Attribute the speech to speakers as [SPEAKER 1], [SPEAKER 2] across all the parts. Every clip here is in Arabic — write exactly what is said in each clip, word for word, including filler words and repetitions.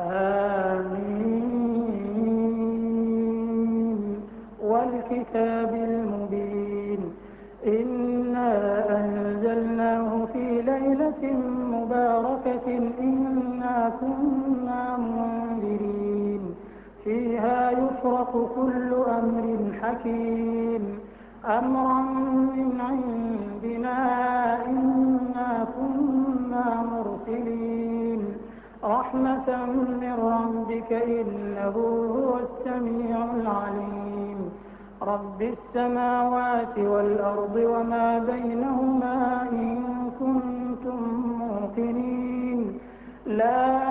[SPEAKER 1] حم والكتاب المبين إنا أنزلناه في ليلة مباركة إنا كنا منذرين فيها يفرق كل أمر حكيم أمرا من عندنا إنا كنا مرسلين رحمة من ربك إنه هو السميع العليم رب السماوات والأرض وما بينهما إن كنتم موقنين لا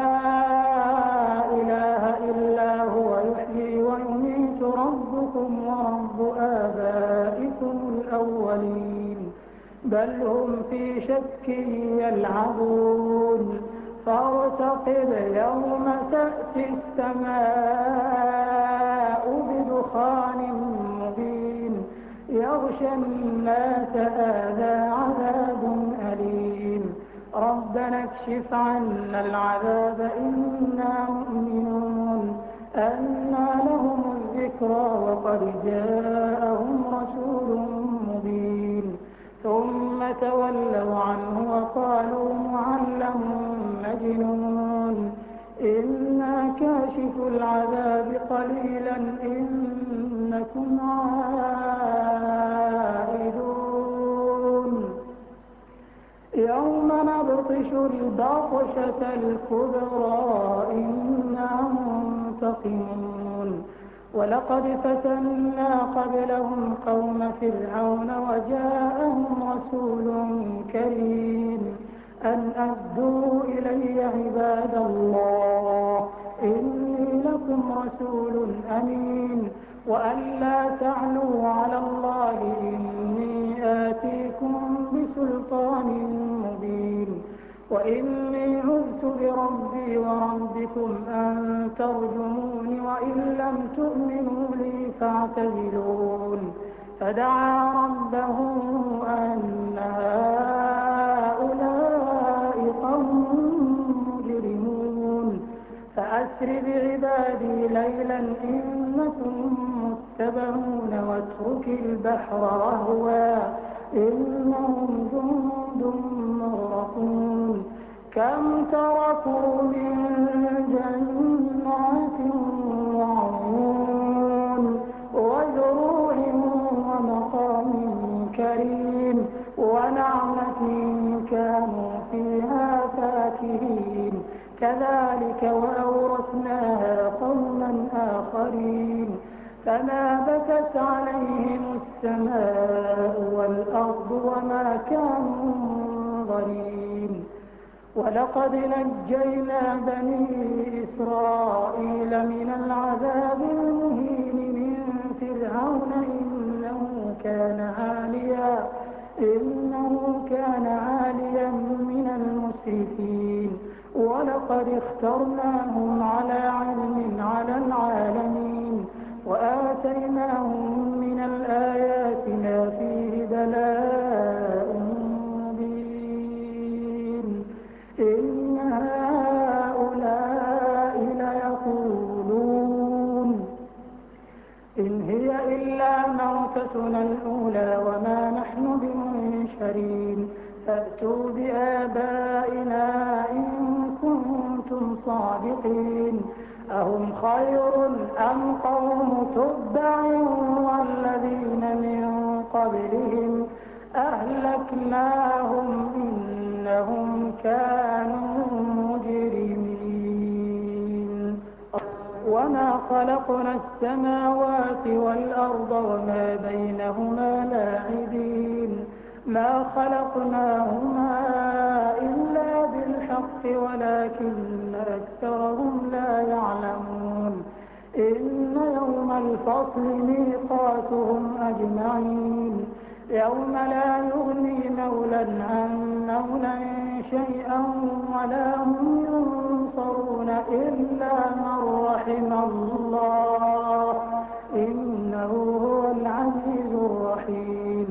[SPEAKER 1] إله إلا هو يحيي ويميت ربكم ورب آبائكم الأولين بل هم في شك يلعبون فارتقب يوم تأتي السماء بدخان مبين يغشى الناس هذا عذاب أليم ربنا اكشف عنا العذاب إنا مؤمنون أنى لهم الذكرى وقد جاءهم رسول مبين ثم تولوا عنه وقالوا معلم مجنون إنا كاشف العذاب قليلا إنكم عائدون يوم نبطش البطشة الكبرى إنا منتقمون ولقد فتنا قبلهم قوم فرعون وجاءهم رسول كريم أن أدوا إلي عباد الله إني لكم رسول أمين وأن لا تعلوا على الله إني آتيكم بسلطان مبين وإني عذت بربي وربكم أن ترجمون وإن لم تؤمنوا لي فاعتزلون فدعا ربه أن هؤلاء قوم مجرمون فأسر بعبادي ليلا إنكم متبعون واترك البحر رهوا إنهم جند مغرقون كم تركوا من جنات وعيون وزروع ومقام كريم ونعمة كانوا فيها فاكهين كذلك وأورثناها قوما آخرين فما بكت عليهم السماء والأرض وما كانوا منظرين ولقد نجينا بني إسرائيل من العذاب المهين من فرعون إنه كان عاليا إنه كان عاليا من المسرفين ولقد اخترناهم على علم على العالمين وآتيناهم من الآيات ما فيه بلاء مبين إن هؤلاء ليقولون إن هي إلا موتتنا الأولى وما نحن بمنشرين فأتوا بآبائنا إن كنتم صادقين أهم خير أم قوم تبع والذين من قبلهم أهلكناهم إنهم كانوا مجرمين وما خلقنا السماوات والأرض وما بينهما لاعبين ما خلقناهما إلا بالحق ولكن أكثرهم لا يعلمون إن يوم الفصل ميقاتهم أجمعين يوم لا يغني مولى عن مولى شيئا ولا هم ينصرون إلا من رحم الله إنه هو العزيز الرحيم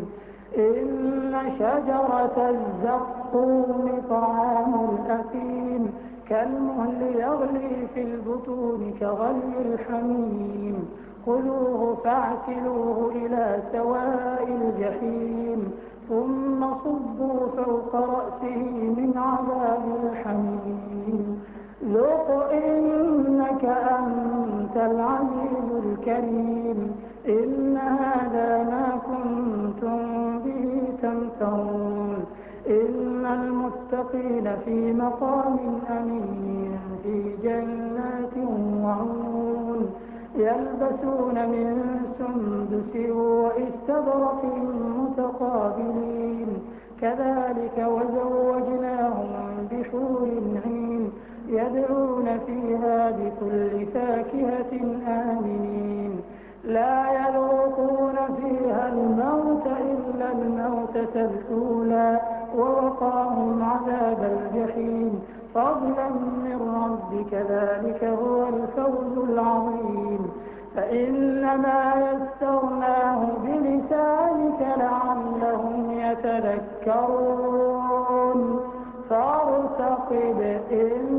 [SPEAKER 1] إن شجرة الزقوم طعام الأثيم كالمهل يغلي في البطون كغلي الحميم خذوه فاعتلوه إلى سواء الجحيم ثم صبوا فوق رأسه من عذاب الحميم ذق إنك أنت العزيز الكريم إن هذا ما كنتم به تمترون إن المتقين في مقام أمين في جنات وعيون يلبسون من سندس وإستبرق متقابلين كذلك وزوجناهم بحور عين يدعون فيها بكل فاكهة آمنين لا يذوقون فيها الموت إلا الموتة الأولى ووقاهم عذاب الجحيم فضلا من ربك ذلك هو الفوز العظيم فإنما يسرناه بلسانك لعلهم يتذكرون فارتقب إن